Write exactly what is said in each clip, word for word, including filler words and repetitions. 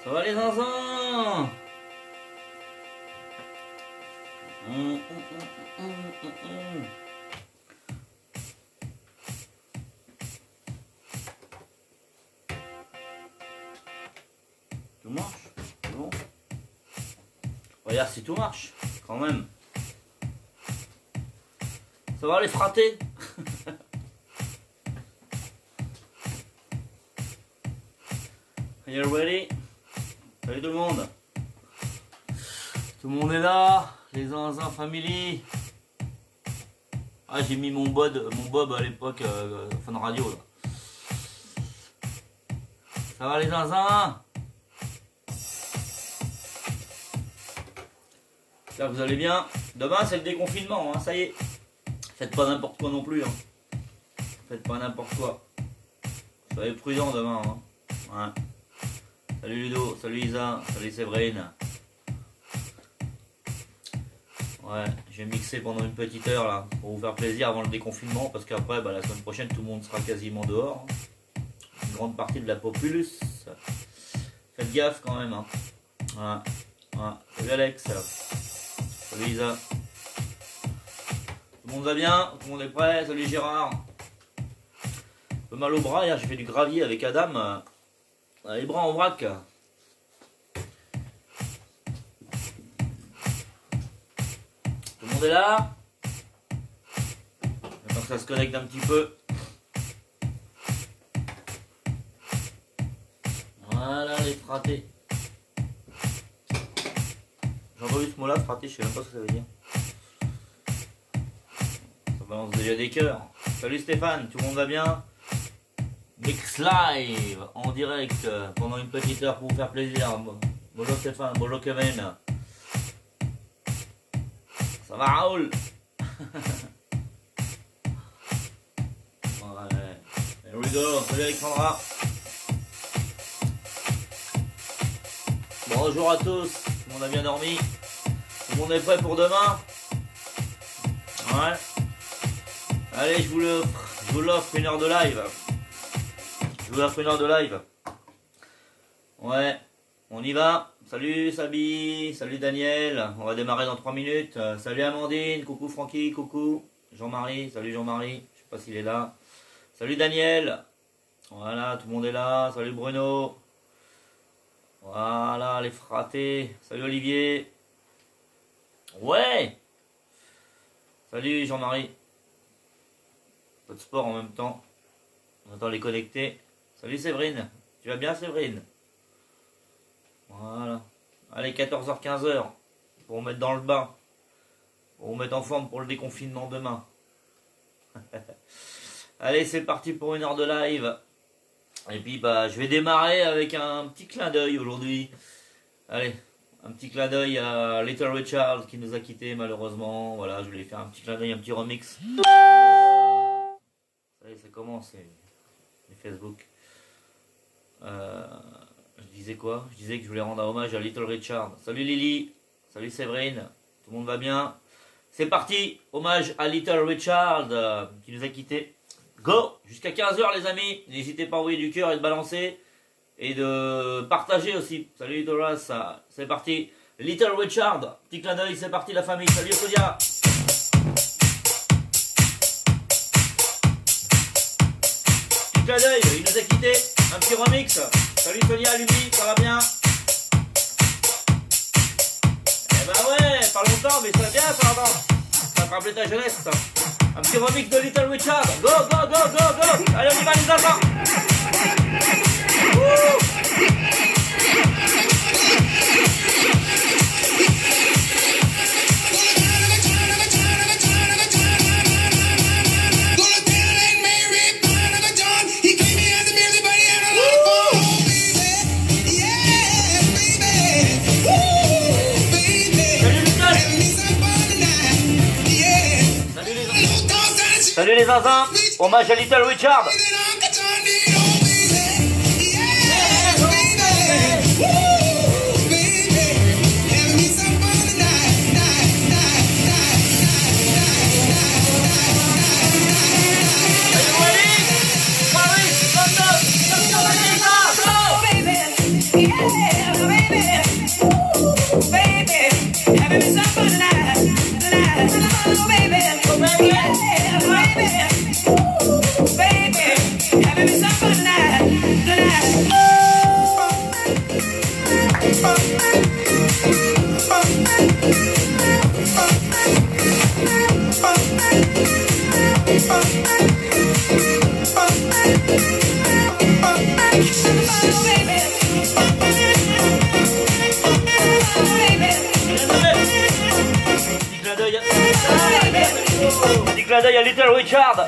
Ça va les zinzins? Hum, hum, hum, hum, hum, hum. Tout marche? C'est bon? Regarde si tout marche, quand même. Ça va les frater? Are you ready? Salut tout le monde. Tout le monde est là. Les zinzins family. Ah, j'ai mis mon bod, mon bob à l'époque, euh, Fun Radio là. Ça va les zinzins? J'espère que vous allez bien. Demain c'est le déconfinement, hein, ça y est. Faites pas n'importe quoi non plus. Hein. Faites pas n'importe quoi. Soyez prudents demain. Hein. Ouais. Salut Ludo, salut Isa, salut Séverine. Ouais, j'ai mixé pendant une petite heure là, pour vous faire plaisir avant le déconfinement, parce qu'après, bah, la semaine prochaine, tout le monde sera quasiment dehors. Une grande partie de la populace. Faites gaffe quand même. Hein. Ouais. Ouais. Salut Alex. Salut Isa. Tout le monde va bien? Tout le monde est prêt? Salut Gérard. Un peu mal au bras, hier j'ai fait du gravier avec Adam. Les bras en vrac. Tout le monde est là. J'attends que ça se connecte un petit peu. Voilà les fratés. J'ai entendu ce mot là, fraté, je sais même pas ce que ça veut dire. Ça balance déjà des cœurs. Salut Stéphane, tout le monde va bien? Mix live en direct pendant une petite heure pour vous faire plaisir. Bonjour Stéphane, bonjour Kevin. Ça va Raoul? Ouais. Here we go. Salut Alexandra. Bonjour à tous. Tout le monde a bien dormi? Tout le monde est prêt pour demain? Ouais. Allez, je vous l'offre. Je vous l'offre une heure de live. Je vous offre une heure de live. Ouais, on y va. Salut Sabi, salut Daniel. On va démarrer dans trois minutes. Euh, salut Amandine, coucou Francky, coucou Jean-Marie, salut Jean-Marie. Je sais pas s'il est là. Salut Daniel. Voilà, tout le monde est là. Salut Bruno. Voilà, les fratés. Salut Olivier. Ouais. Salut Jean-Marie. Pas de sport en même temps. On attend les connecter. Salut Séverine, tu vas bien Séverine? Voilà. Allez, quatorze heures quinze heures pour vous mettre dans le bain. Pour vous mettre en forme pour le déconfinement demain. Allez, c'est parti pour une heure de live. Et puis bah je vais démarrer avec un petit clin d'œil aujourd'hui. Allez, un petit clin d'œil à Little Richard qui nous a quittés malheureusement. Voilà, je voulais faire un petit clin d'œil, un petit remix. Ça y est, ça commence, les Facebook. Euh, je disais quoi? Je disais que je voulais rendre un hommage à Little Richard. Salut Lily, salut Séverine, tout le monde va bien? C'est parti, hommage à Little Richard euh, qui nous a quittés. Go, jusqu'à quinze heures les amis, n'hésitez pas à envoyer du cœur et de balancer et de partager aussi. Salut Little Ras, c'est parti. Little Richard, petit clin d'œil, c'est parti la famille. Salut Sonia. Petit clin d'œil, il nous a quittés. Un petit remix. Salut Sonia, Luby, ça va bien? Eh ben ouais, pas longtemps, mais ça va bien, ça va. Ça te rappelle ta jeunesse, ça. Un petit remix de Little Richard. Go, go, go, go, go. Allez, on y va, les enfants. Salut les zinzins, hommage à Little Richard. Yeah. Petit clin d'œil à Little Richard.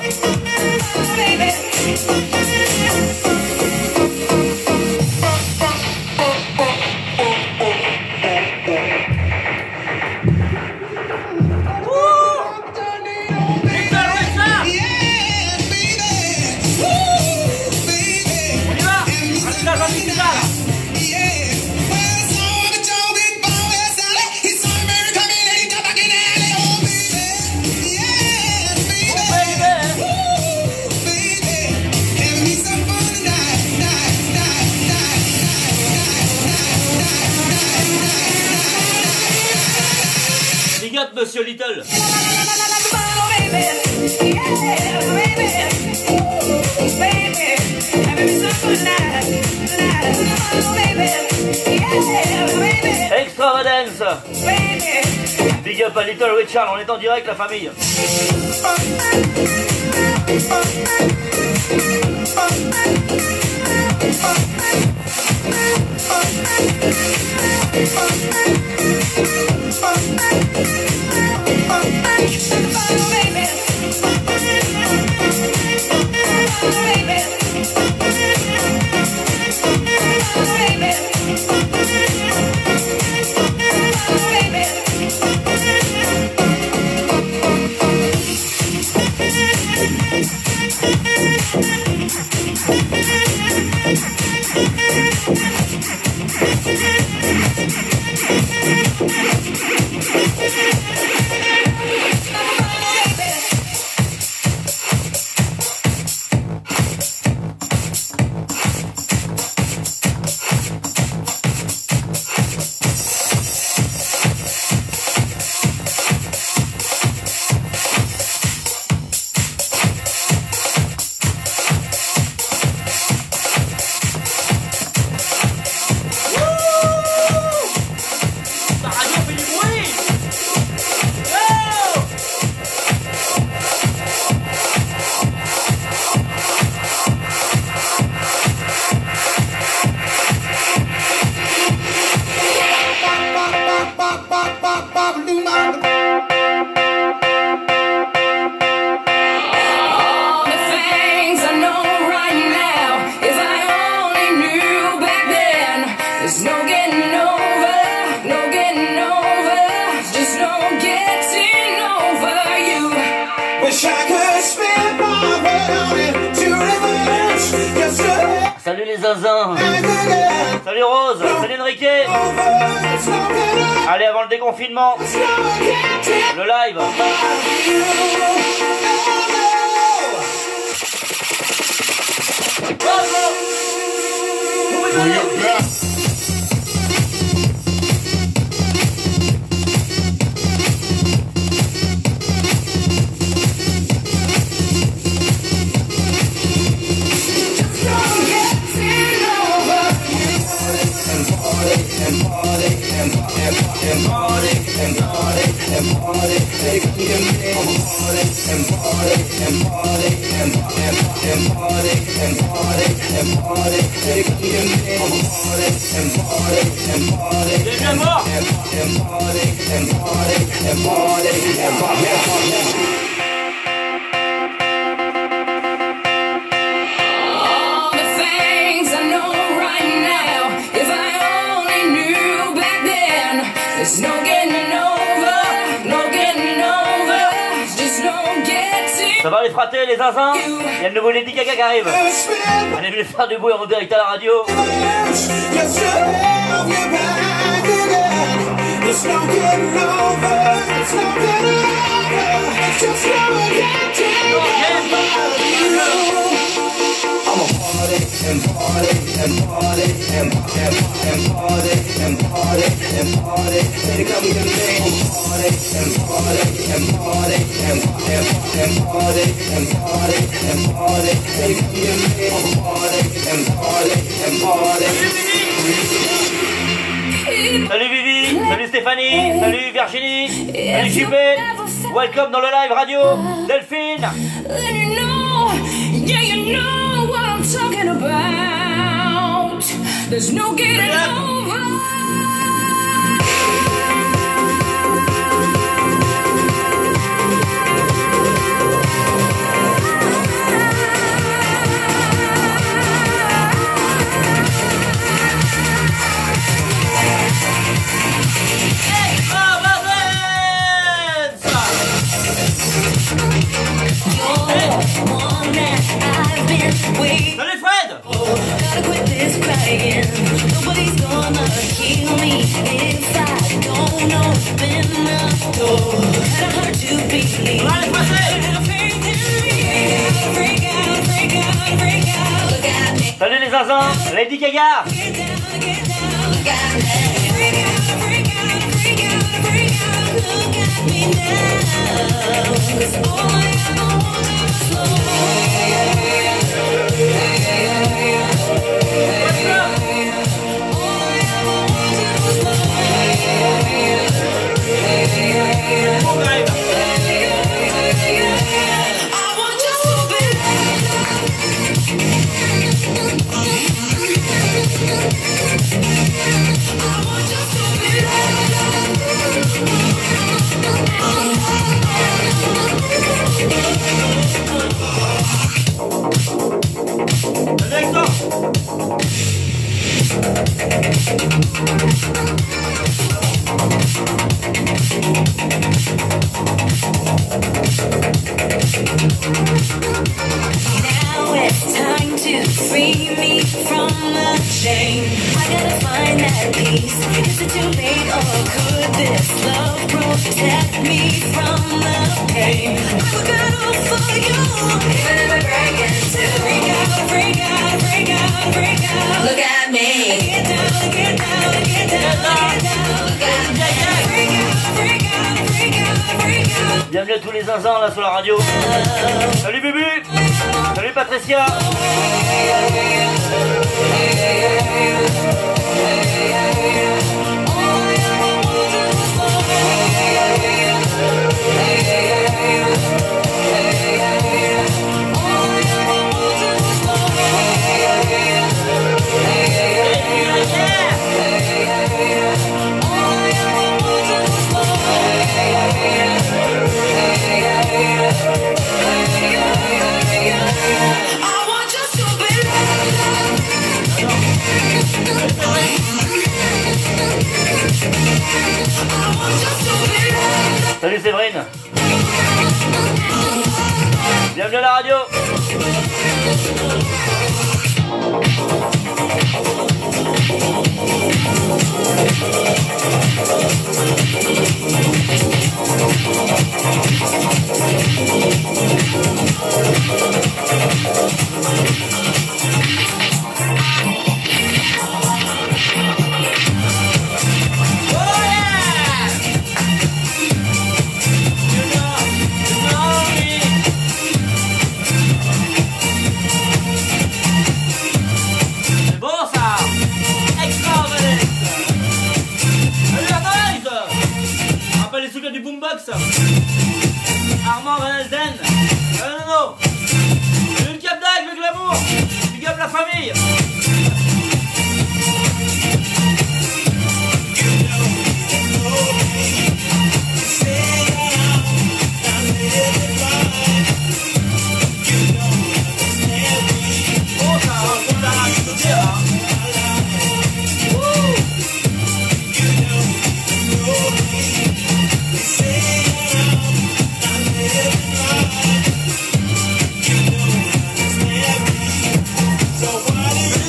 Big up, Monsieur Little. Extravagance. Big up à Little Richard, on est en direct, la famille. Salut les zinzins. Salut Rose. Salut Enrique. Allez, avant le déconfinement, le live. Ça va les frater, les zinzins? Il y a le nouveau Lady Gaga qui arrive. Allez venez faire du bruit en direct à la radio. I'm a party and party and party and party and party and party and party. They come to me and party and party and party and party and party and party and party. They come to me and party and party and party. Salut Vivi, salut Stéphanie, salut Virginie, salut J P. Welcome dans le live radio. Delphine. Yeah, you know what I'm talking about. There's no getting over. trying. Nobody's gonna heal me if I don't open the door. Had a heart to believe. Had a faith in me. Break out, break out, break out. Look at me. Salut les zinzins, Lady Gaga. Get down, get down. Look at me. Break out, break out, break out, break out. Look at me now. 'Cause all I ever wanted was love. Now it's time to free me from the chain. I gotta find that peace. Is it too late or could this love protect me from the pain? I would battle for you, even if I break into. Break out, break out, break out, break out. Look at me. Get down, get down, get down, get down. Look at me. Break out, break out, break out, break out. Bienvenue à tous les zinzins là sur la radio. Salut Bubu. Salut Patricia. Salut Séverine. Bienvenue à la radio. Du boombox Armand Van Helden. Euh, non non une cap d'ag avec l'amour. Big up la famille. Oh ça on l'a raconté hein. So what is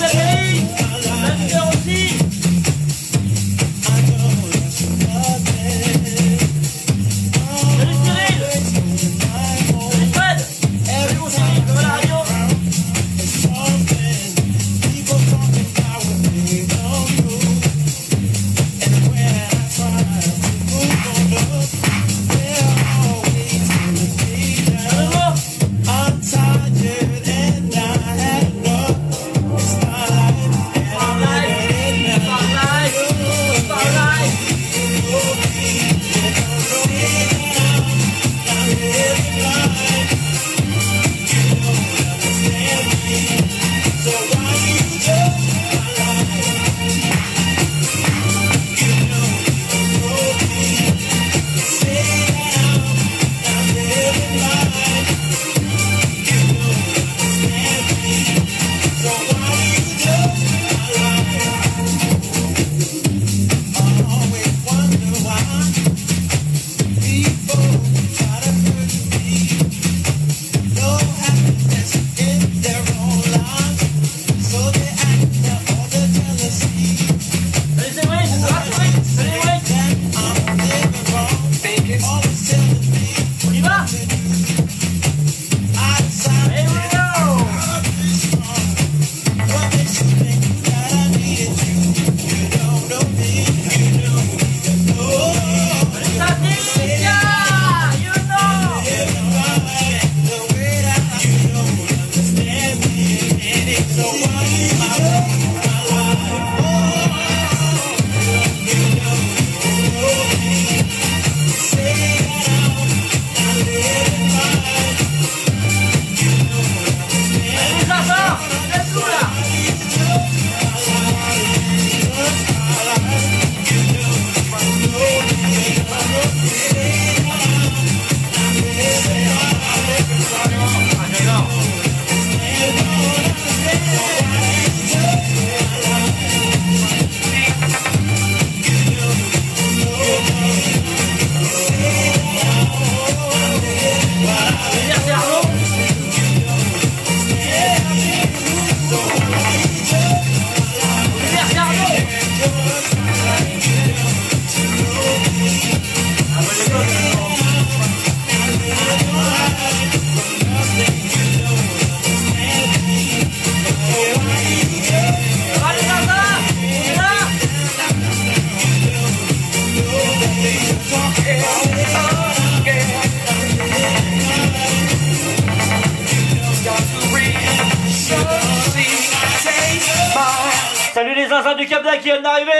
Salut les zinzins du Cap d'A qui viennent d'arriver.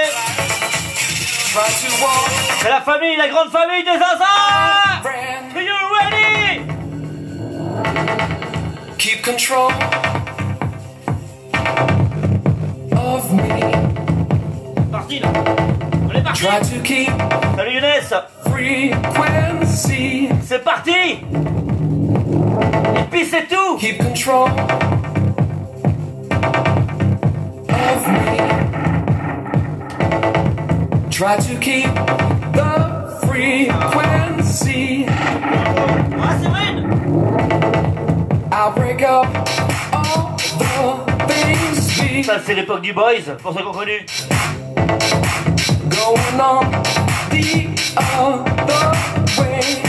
C'est la famille, la grande famille des zinzins. Are you ready? Keep control of me. Parti là. On est parti. Try to keep Salut Younes. frequency. C'est parti. Et puis c'est tout. Keep control of me. Try to keep the frequency. Ah, Séverine. I'll break up all the things we Ça c'est l'époque du Boys, pour ceux qui ont connu. going on the other way.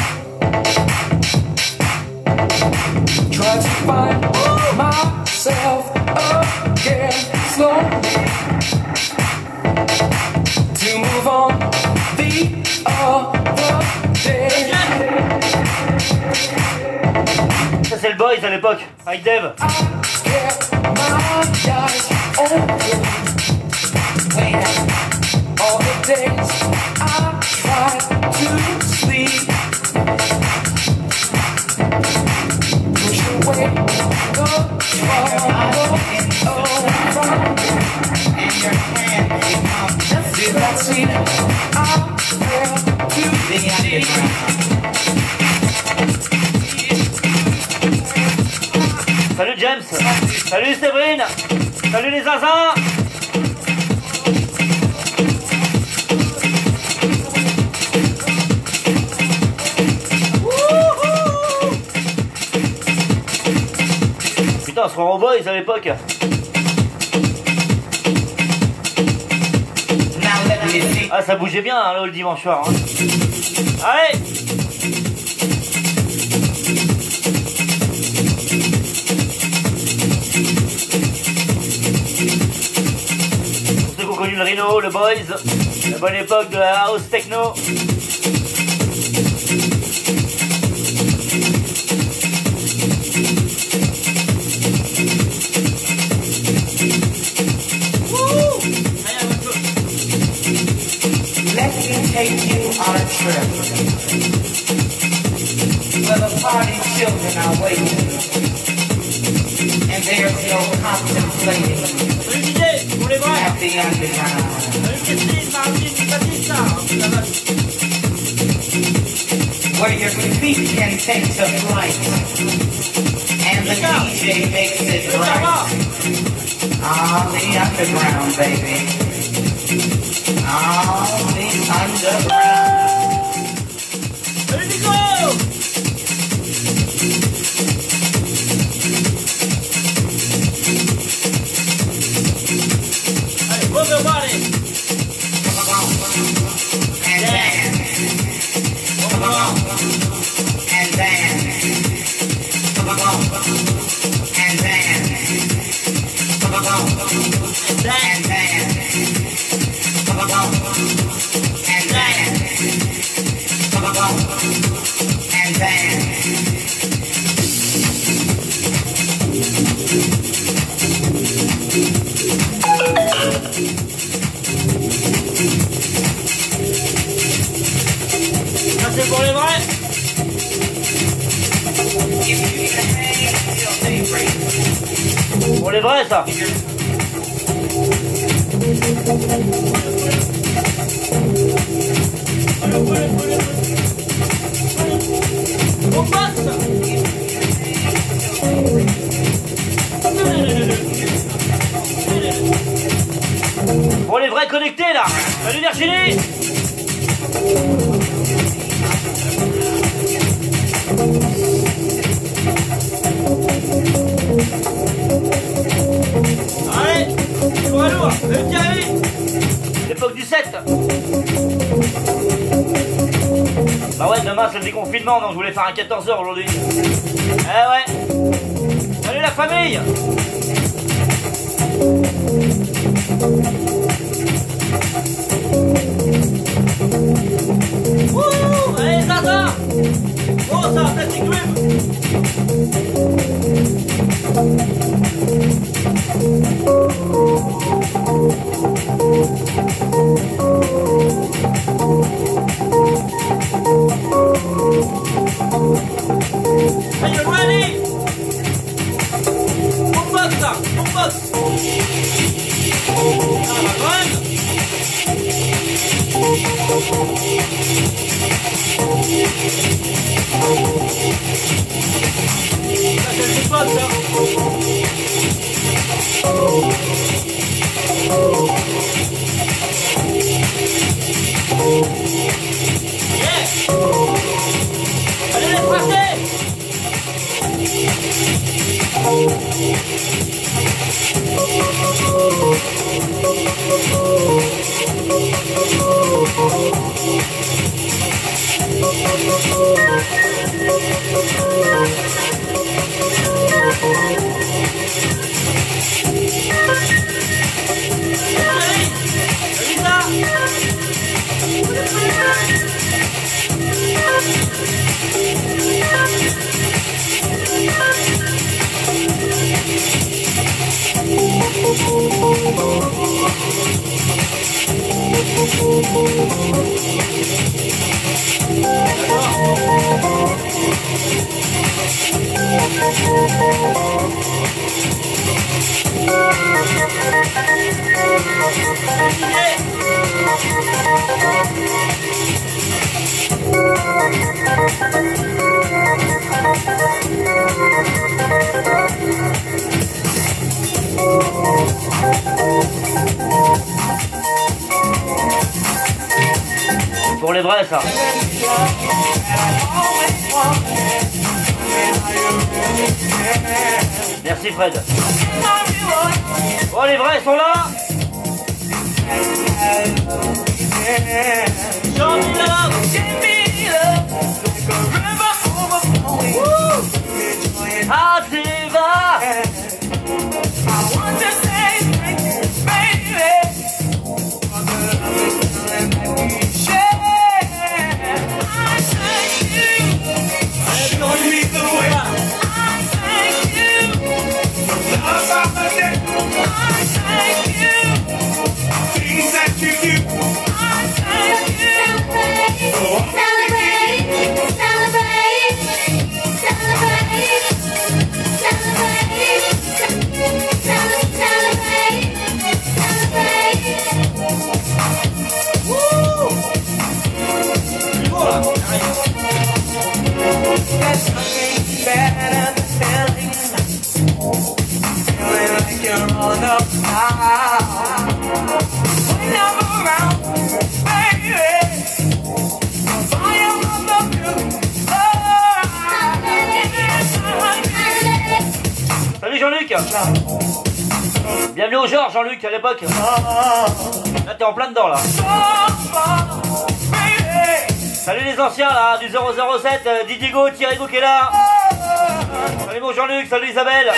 Try to find myself again slowly. To move on the other day. Ça c'est le Boys à l'époque, avec Dave. I get my eyes open. All the days I try to sleep. Push away the trouble around me. Did not see I failed to see. Salut James. Salut Séverine. Salut les zinzins. Putain, on se rend au Boys à l'époque. Ah, ça bougeait bien hein, là, le dimanche soir. Hein. Allez. Pour ceux qui ont connu le Rhino, le Boys, la bonne époque de la house techno. Take you on a trip where the party children are waiting and there's no contemplating at the underground. Where your feet can take to flight and the D J makes it right. On the underground, baby. On the underground. Allez Nico! Allez, move your body! Come on, and dance. Come on, and dance. Come on, and dance. Come on, and dance. Come on, and dance. Come on, and dance. Ça c'est pour les vrais. Pour les vrais ça. On passe. Pour les vrais connectés là. Salut Virginie. Allez, pour un lourd, le Thierry. L'époque du sept. Bah ouais, demain c'est le déconfinement, donc je voulais faire un quatorze heures aujourd'hui. Eh ouais. Salut la famille. Wouh, allez Zaza. Oh ça, Plastic Dream. c'est pas ça. Yeah. Allez les Français. Pour les vrais, ça. Merci Fred. Oh, les vrais sont là. Show me love. Ah, t'y vas. Salut Jean-Luc. Bienvenue au genre Jean-Luc à l'époque. Là t'es en plein dedans là. Salut les anciens là du zéro zéro sept, euh, Didigo, Thierry qui est là. Salut mon Jean-Luc, salut Isabelle.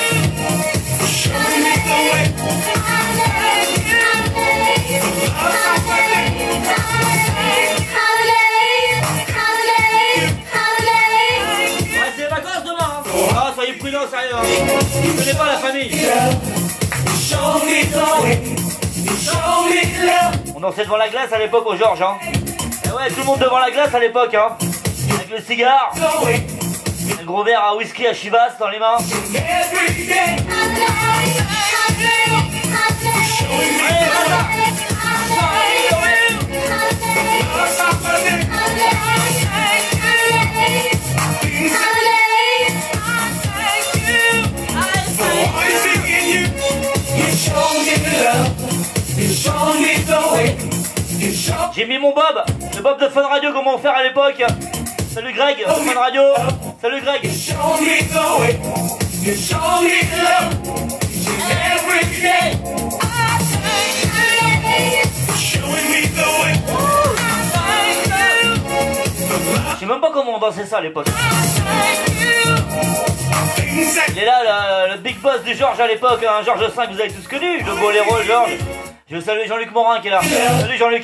Ouais, c'est les vacances demain hein. Ah, soyez prudents, sérieux hein. Je connais pas la famille. On dansait devant la glace à l'époque au Georges hein. Et ouais, tout le monde devant la glace à l'époque hein. Avec le cigare, un gros verre à whisky à Chivas dans les mains. Allez, voilà. J'ai mis mon Bob, le Bob de Fun Radio comment faire à l'époque. Salut Greg, Fun Radio. Salut Greg. Je sais même pas comment on dansait ça à l'époque. Il est là, le, le big boss du Georges à l'époque, hein, Georges cinq, vous avez tous connu, le boléro, le Georges. Je veux saluer Jean-Luc Morin qui est là. Salut Jean-Luc.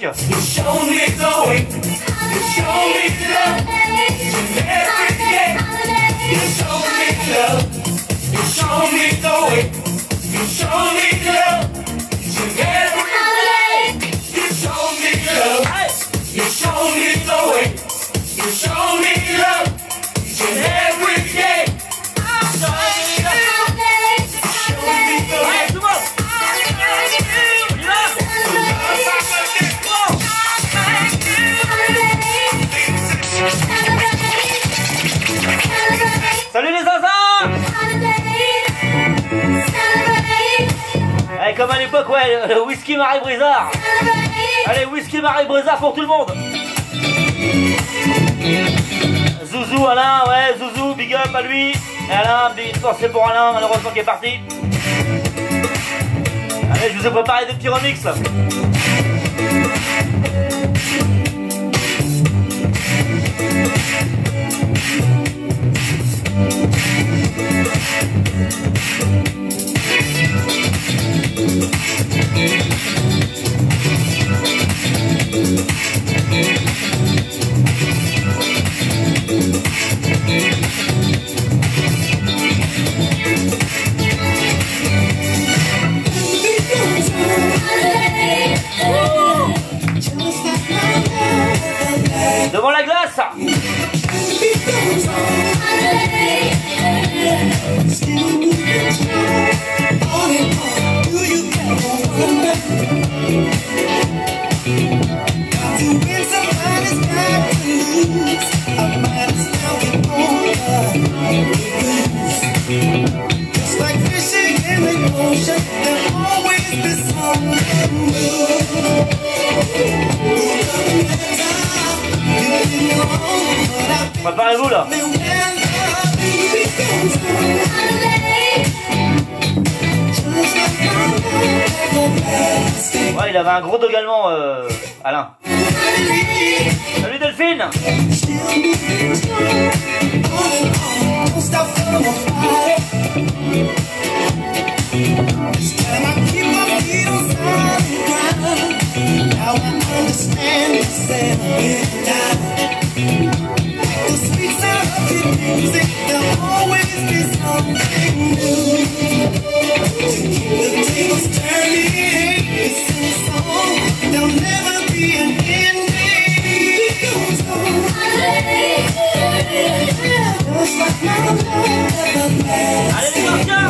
l'époque, ouais, le, le whisky Marie Brizard. Allez, whisky Marie Brizard pour tout le monde. Zouzou, Alain, ouais, Zouzou, big up à lui. Et Alain, big pensée pour Alain, malheureusement qui est parti. Allez, je vous ai préparé des petits remixes. Devant la glace. Just like fishing in the ocean, there'll always be something new. Préparez-vous là. Ouais, il avait un gros dog allemand, euh, Alain. Salut Delphine. Allez les garçons.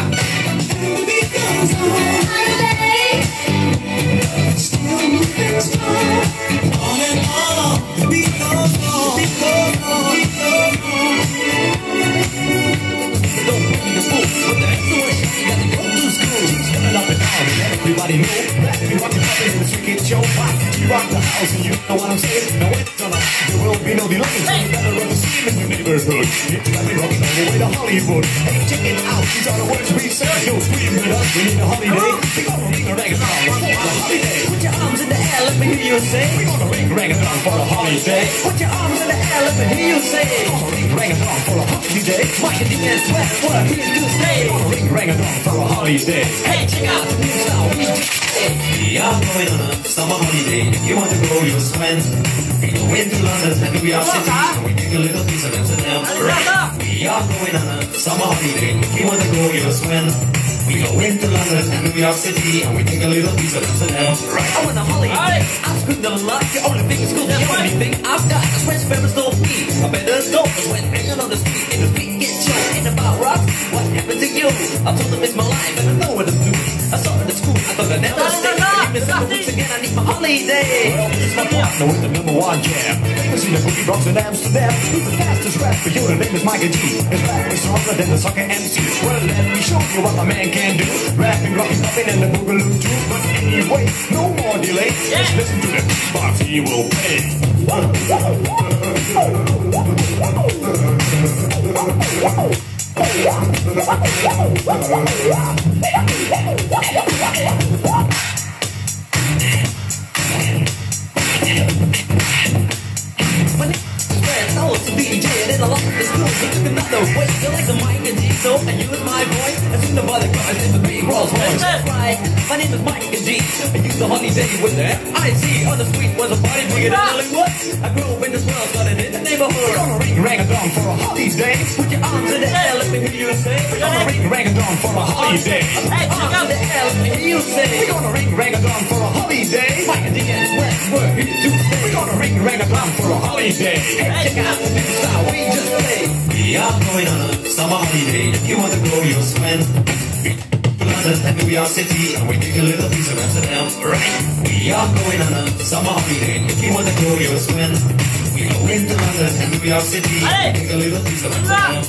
Everybody know that if you want to come in the street, get your pop. You rock the house and you know what I'm saying. No, it's on. There will be no delaying. So you better run the scene in your neighborhood. It's like we're rocking all the way to Hollywood. Hey, check it out. These are the words we say. Yo, scream with us. We need a holiday. We gonna ring a rag-a-dong for the holiday. Put your arms in the air, let me hear you say. We gonna ring rag-a-dong for the holiday. Put your arms in the air, let me hear you say. We gonna ring rag-a-dong for a holiday. Mike and D and Sweat, what I'm here to say. We gonna ring rag-a-dong for a holiday. Hey, check out the new style. We are going on a summer holiday. If you want to go, you'll swim. We go into London and New York City, and we take a little piece of Amsterdam. We are going on a summer holiday. If you want to go, you'll swim. We go into London and New York City, and we take a little piece of Amsterdam. Right. I want a holiday. I'm screwed up a lot. The only thing is cool. The only thing I've got is French pepper stole me. I better go. Cause when hanging on the street, in the street get choked. Ain't about rock. What happened to you? I told them it's my life, and I know what to do. I saw it at school. I thought I'd never stay. Once again, I need my holiday. Well, this is my partner with the number one jam. Famous in the boogie Bronx in Amsterdam. He's the fastest rapper, yo, the name is Micah G. His rap is stronger than the sucker M C. Well, let me show you what my man can do. Rapping, rocking, popping, and the boogaloo too. But anyway, no more delay. Just listen to the beatbox, he will pay. My name is Fred, I was a D J, and then I lost the school. He took another way, you like the Mike and G, so I use my voice. I sing the body guys in the big Rolls Royce. That's right, my name is Mike and G. I use the holiday with the F I C. On the street was a party bigger than Hollywood. I grew up in this world, started in the neighborhood. We're gonna ring rag-a-dong for a holiday. Put your arms in the air, let me hear you say. We're gonna ring rag-a-dong for a holiday. Hey, check out the air, let me hear you say. We're gonna ring rag-a-dong for a holiday. Mike and D and West, we're here to stay. We're gonna ring rag-a-dong for a holiday. Hey, check out the new style we just played. We are going on a summer holiday. If you want to go, you'll swim. To London and New York City, and we take a little piece of Amsterdam. Right. We are going on a summer holiday. If you want to go, you'll swim. We go into London and New York City, and we take a little piece of Amsterdam.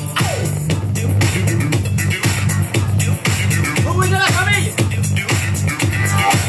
Bruit de la famille.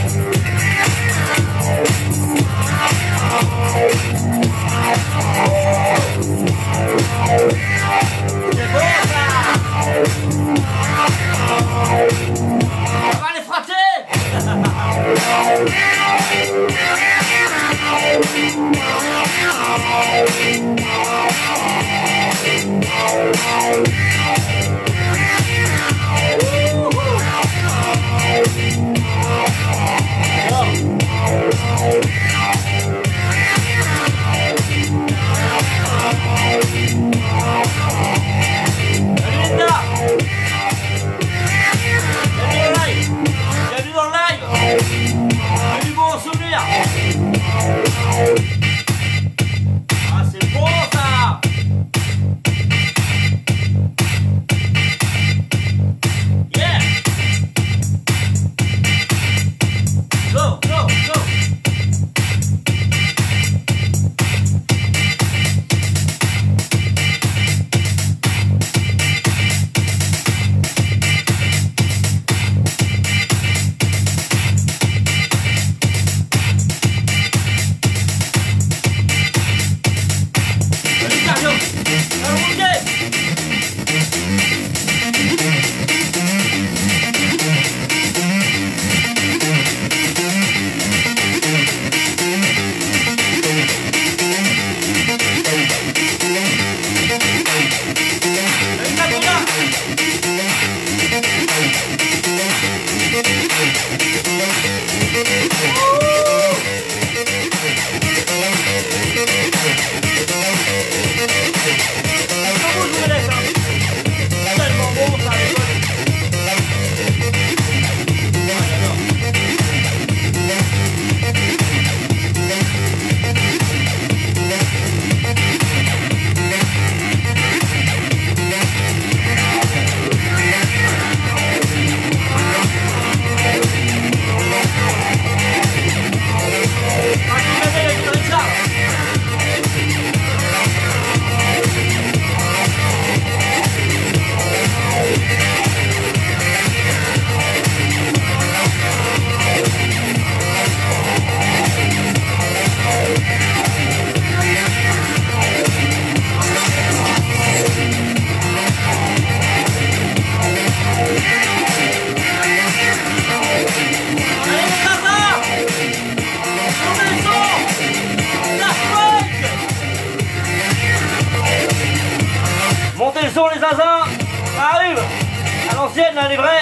les zinzins. Ça arrive. À l'ancienne, là, les vrais.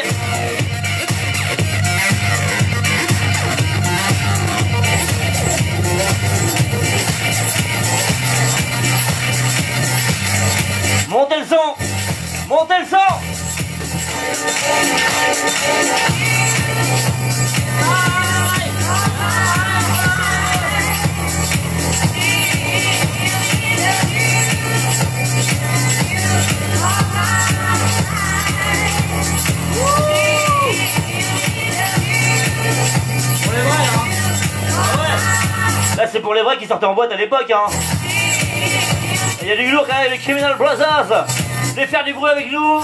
Montez le son. Montez le son. Pour les vrais, hein. Ah ouais. Là, c'est pour les vrais qui sortaient en boîte à l'époque, hein. Il y a du lourd quand même, les Criminal Brothers. Venez faire du bruit avec nous.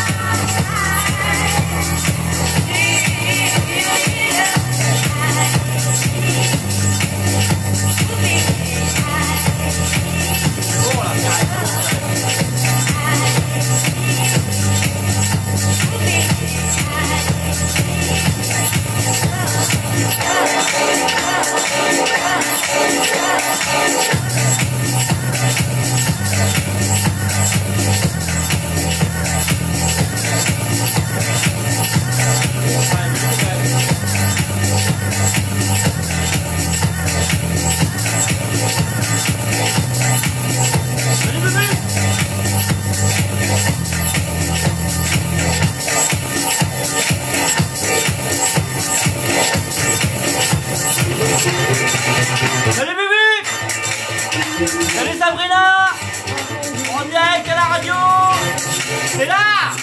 Salut Bubu. Salut Sabrina. En direct à la radio. C'est là.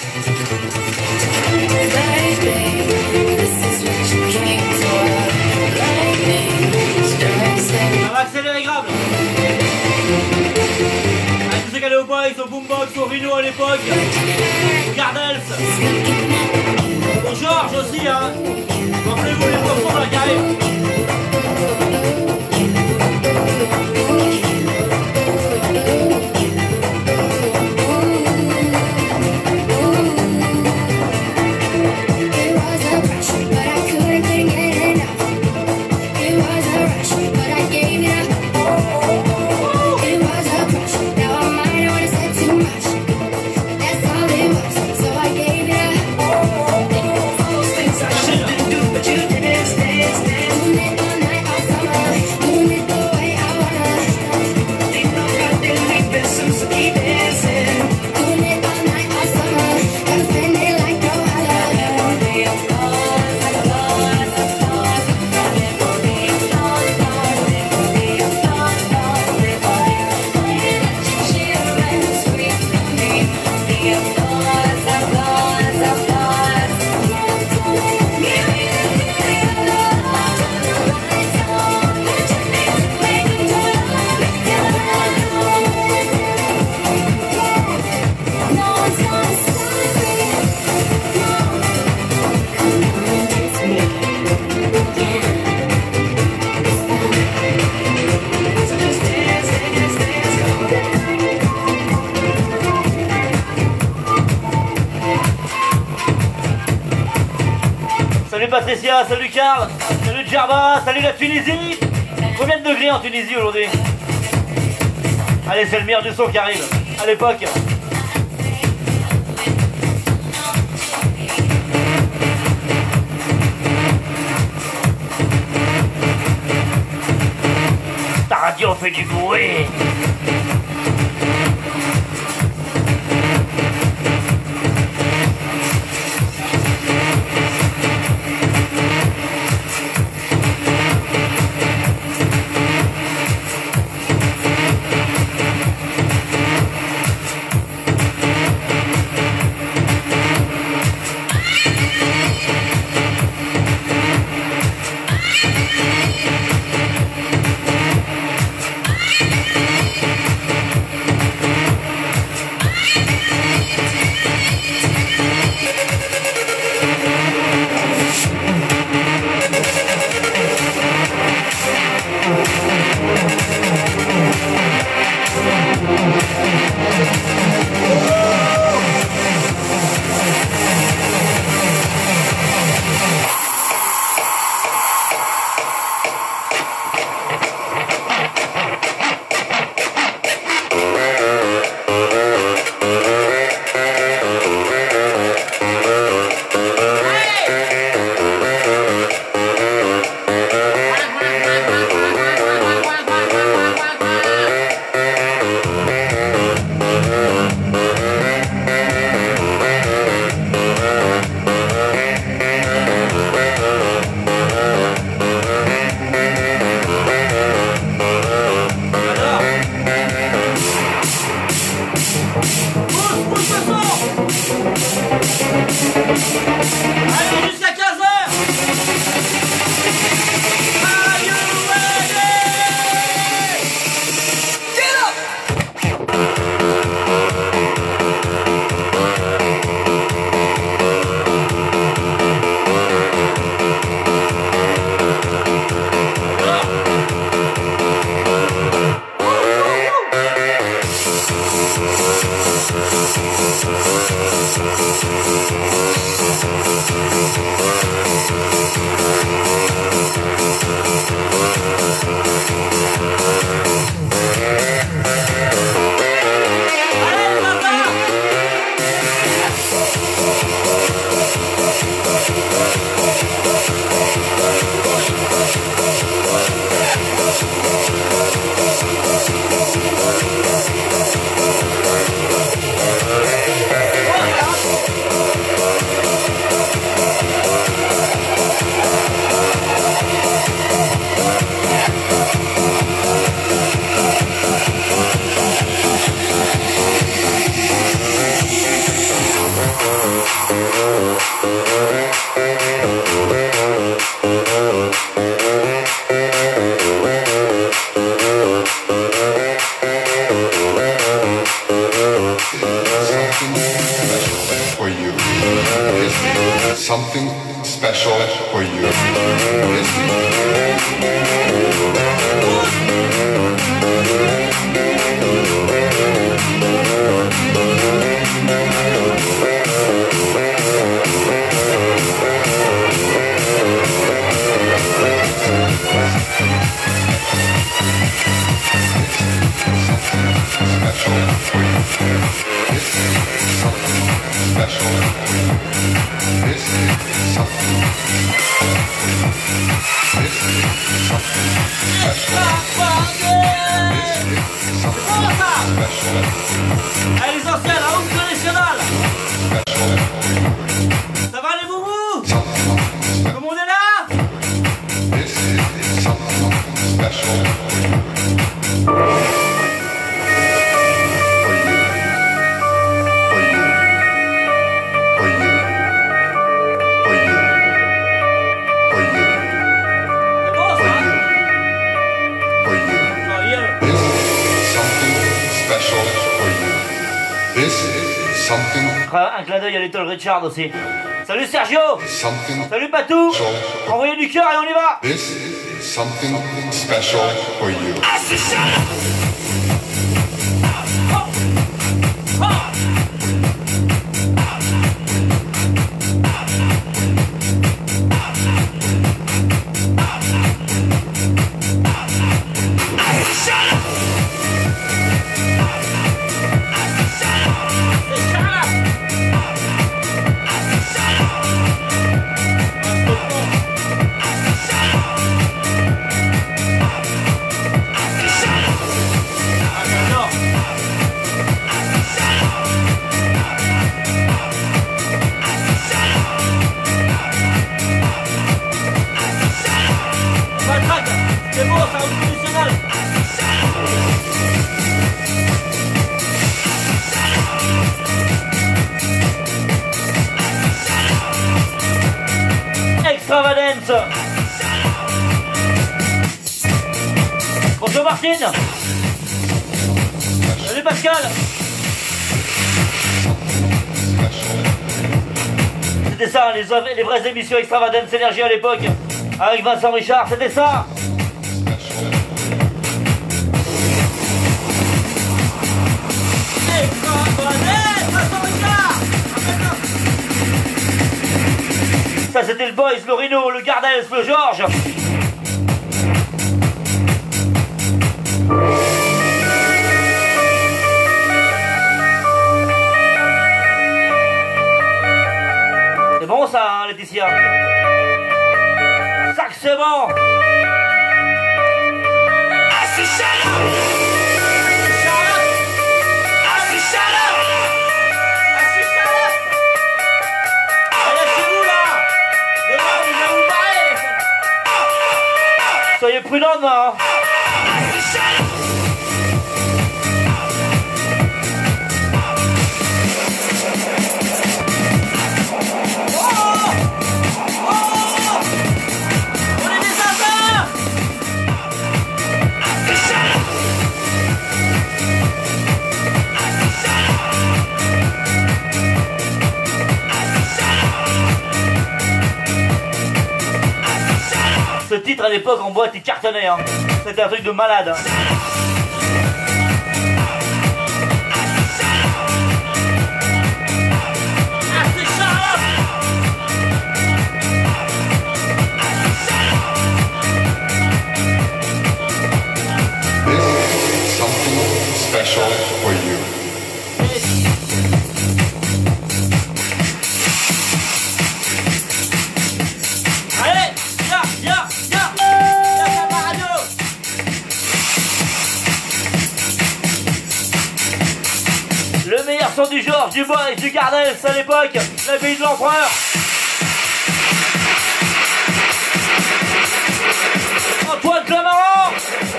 Ça va accélérer grave. Ah, tu sais qu'elle est au box, au boombox, au Rhino à l'époque, au Gardels, au Georges aussi, hein. Rappelez-vous les profs là qui arrivent. Salut Patricia, salut Karl, salut Djerba, salut la Tunisie. Combien de degrés en Tunisie aujourd'hui? Allez, c'est le meilleur du son qui arrive, à l'époque. Ta radio fait du bruit. Allez les anciennes, la route nationale. Ça va les boubous? Tout le monde est là? Un clin d'œil à Little Richard aussi. Salut Sergio. Salut Patou. Envoyez du cœur et on y va. This is something special for you. Extravagance. Bonjour Martine. Salut Pascal. C'était ça, les, les vraies émissions Extravagance Énergie à l'époque, avec Vincent Richard, c'était ça. Ça c'était le Boys, le Rhino, le Gardels, le Georges. C'est bon ça, hein, Laetitia? Ça que c'est bon. Soyez prudents, hein. Ce titre à l'époque en boîte il cartonnait, hein. C'était un truc de malade. Hein. This is something special for you. Son du Georges, du Bois et du Gardels à l'époque, la ville de l'empereur. Antoine Clamaran.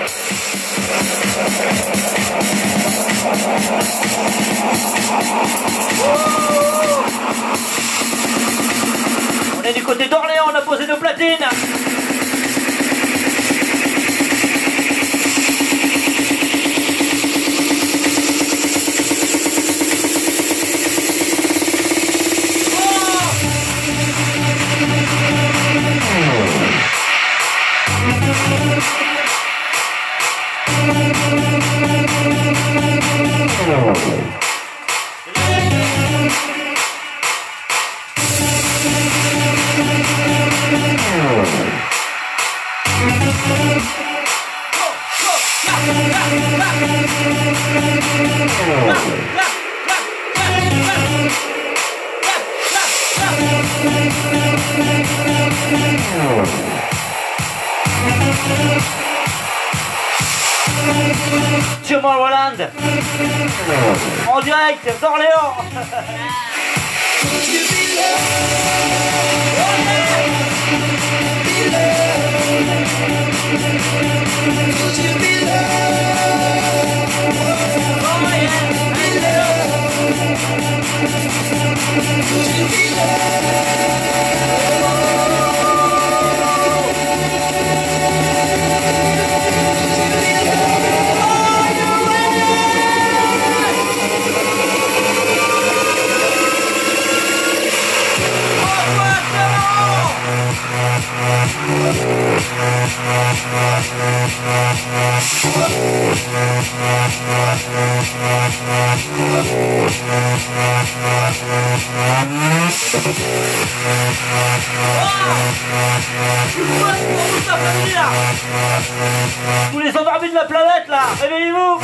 Oh, on est du côté d'Orléans, on a posé nos platines. Sur Roland. En direct d'Orléans. Tous les endormis de la planète là, réveillez-vous.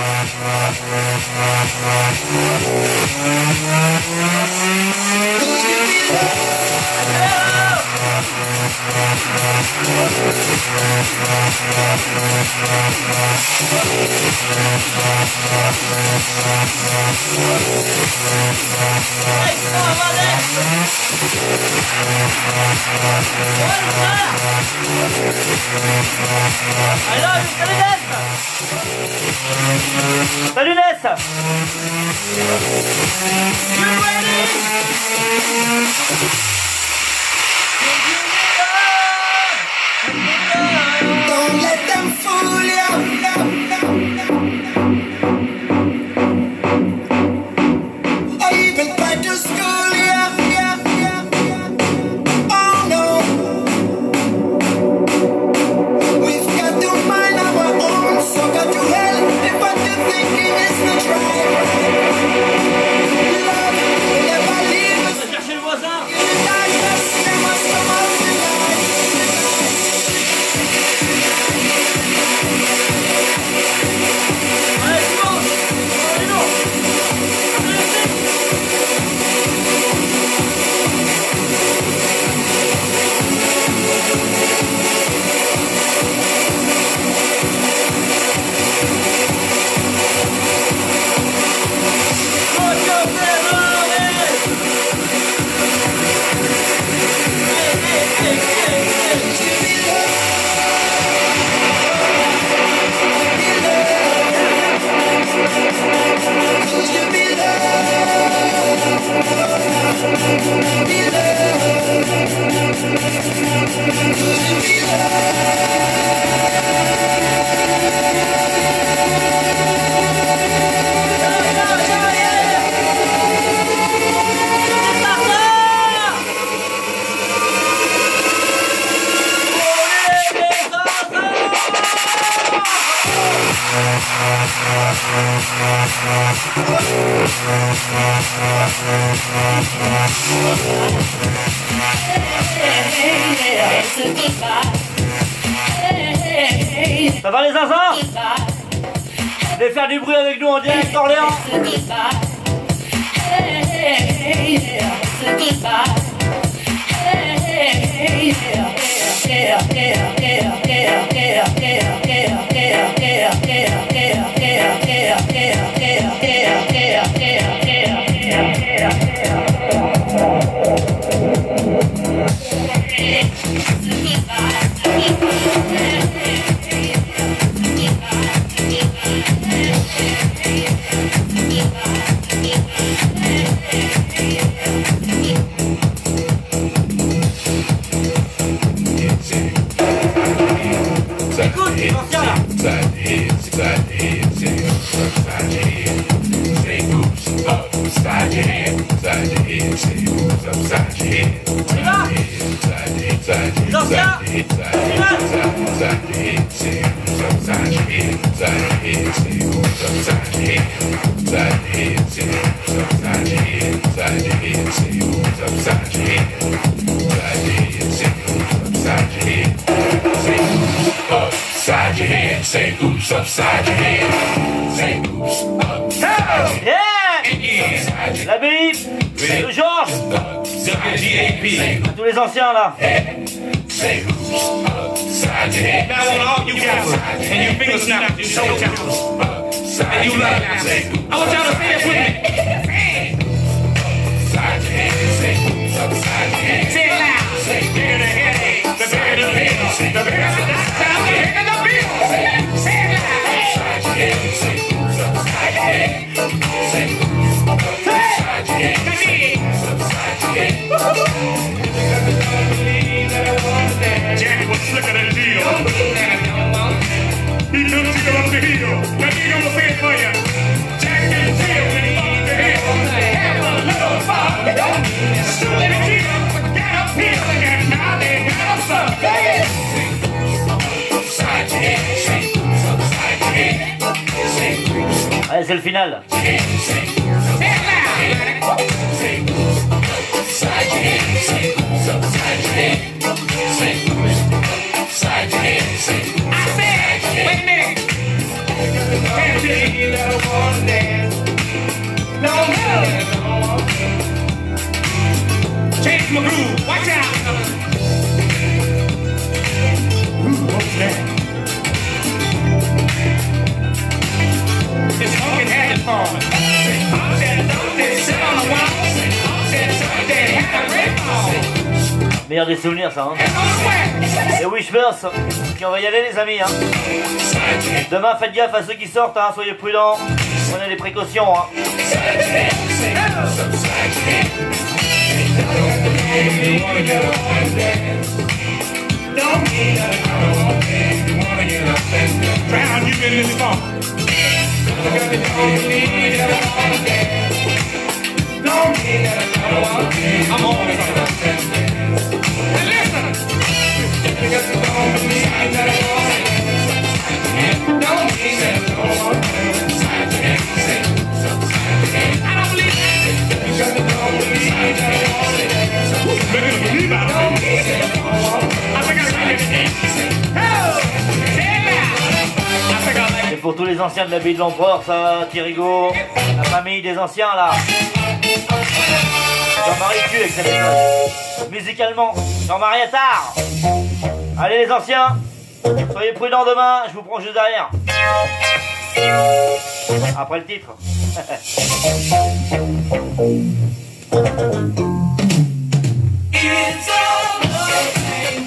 Alors, salut Ness. Salut Ness. You ready? Don't let them fool you. Or even try to school you. Oh no. We've got to mind our own. So got to hell if what you're thinking is not right. Love will never leave us. Cherchez le voisin. In the darkness, they must come out tonight. Allez, c'est bon. C'est bon. Ça va les zinzins? Vous allez faire du bruit avec nous en direct d'Orléans? Écoute, l'ancien là. Upside head, upside head, say upside head. Say oops, upside your head, upside your head, say oops, upside your head. Upside your head, upside your head, upside your head, upside your head, say oops, upside your head, upside your head, say oops, upside your head. Upside your head, say oops, upside your head, upside your head, say oops, upside your head. Upside your head, say oops, upside your head. Say oops, upside your head. Say oops, upside your head. Say oops, upside your head. Yeah! Upside La B I F, le Georges, upside your head. à tous les anciens là. Say oops, upside your head. Now I want all you guys and you finger snap your toe tappers. And you love it. Say, I want y'all to say this with me. Upside your head, say, upside your head. Say it loud. Say, bigger the headache, the bigger the bill. The bigger the doctor, the bigger the bill. Say it loud. Upside your head, say, upside your head. Say, upside your head. Upside your head. Jackie was slicker than Jill. He took Jill up the hill. Now you gonna say it for you. Jack and Jill when he up the hill. Have a little fun. Still in Jill, got up here and now they got us up. Upside your head, say, upside your head. Allez, c'est le final. Say it loud. Say, upside your head, say, upside your head. Say, upside your head, say, I said, wait a minute. Can't believe that I wanna dance. No, no. Change my groove, watch out. Ooh, what's that? It's funky headed for me. I'm said, don't they sit on the wall? I'm said, something had a red ball. Meilleur des souvenirs, ça. Hein. Et Wishverse, puis on va y aller, les amis. Hein. Demain, faites gaffe à ceux qui sortent, hein. Soyez prudents. Prenez des précautions. Hein. Drown you in this funk. I'm on it. And listen. Because you don't believe that I want it. Don't believe that I want it. I don't believe it. Because you don't believe that I want it. Better believe I don't believe that I want it. I think I read it. Oh! Say it loud. I think I like it. Et pour tous les anciens de l'abbaye de l'Empereur, ça, Thirigo, la famille des anciens là. Jean-Marie tue avec sa méthode. Musicalement, Jean-Marie Attard. Allez les anciens, soyez prudents demain, je vous prends juste derrière. Après le titre. It's all okay.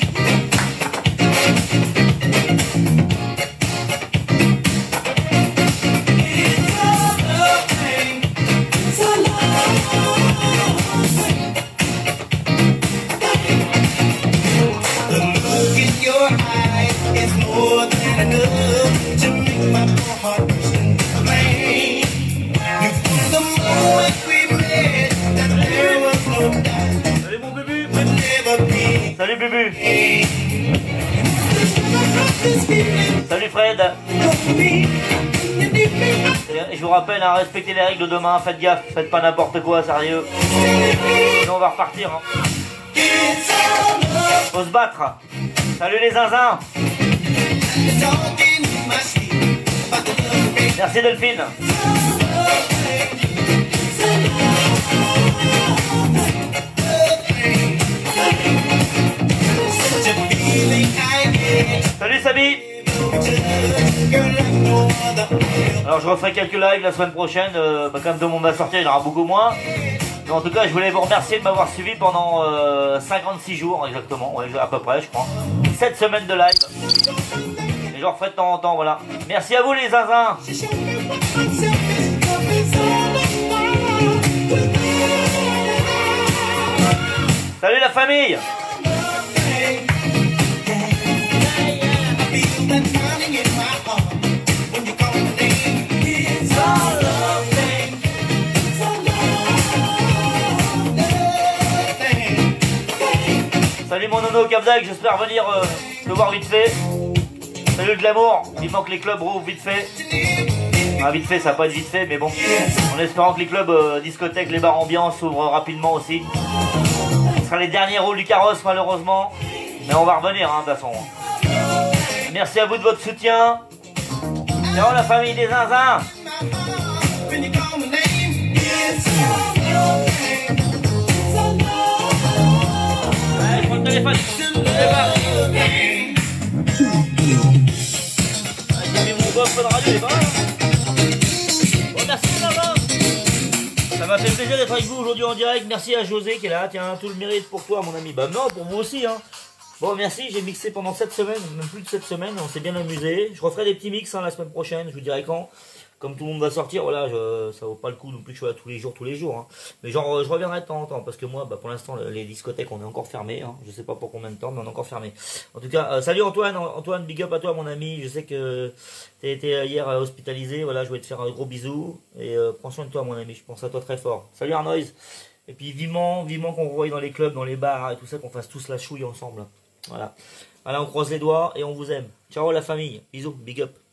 Salut mon Bubu. Salut Bubu. Salut Fred. Et je vous rappelle, hein, respectez les règles de demain, faites gaffe, faites pas n'importe quoi, sérieux. Sinon on va repartir. Hein. Faut se battre. Salut les zinzins. Merci Delphine. Salut Sabi. Alors je referai quelques lives la semaine prochaine, euh, bah, comme tout le monde va sortir, il y en aura beaucoup moins. Mais en tout cas je voulais vous remercier de m'avoir suivi pendant euh, cinquante-six jours exactement, ouais, à peu près je crois. sept semaines de live. Et je referai de temps en temps, voilà. Merci à vous les zinzins. Salut la famille. Salut mon nono Capdag, j'espère venir euh, te voir vite fait. Salut le glamour, il manque les clubs rouvrent vite fait. Ah, vite fait, ça va pas être vite fait, mais bon. En espérant que les clubs, euh, discothèques, les bars ambiance s'ouvrent rapidement aussi. Ce sera les derniers rôles du carrosse malheureusement. Mais on va revenir hein, de toute façon. Merci à vous de votre soutien. Ciao la famille des zinzins. Allez, je prends le téléphone. J'ai mis mon bof de radio, il est pas mal. m'a fait plaisir d'être avec vous aujourd'hui en direct. Merci à José qui est là. Tiens, tout le mérite pour toi, mon ami. Bah non, pour vous aussi. Hein. Bon, merci. J'ai mixé pendant sept semaines, même plus de sept semaines. On s'est bien amusé. Je referai des petits mix hein, la semaine prochaine. Je vous dirai quand. Comme tout le monde va sortir, voilà, je, ça vaut pas le coup non plus que je sois là tous les jours, tous les jours. Hein. Mais genre, je reviendrai de temps en temps, parce que moi, bah, pour l'instant, les discothèques, on est encore fermés. Hein. Je sais pas pour combien de temps, mais on est encore fermés. En tout cas, euh, salut Antoine, Antoine, big up à toi, mon ami. Je sais que t'as été hier euh, hospitalisé. Voilà, je voulais te faire un gros bisou. Et euh, prends soin de toi, mon ami. Je pense à toi très fort. Salut Arnoise. Et puis vivement, vivement qu'on revoie dans les clubs, dans les bars et tout ça, qu'on fasse tous la chouille ensemble. Voilà. Voilà, on croise les doigts et on vous aime. Ciao la famille. Bisous, big up.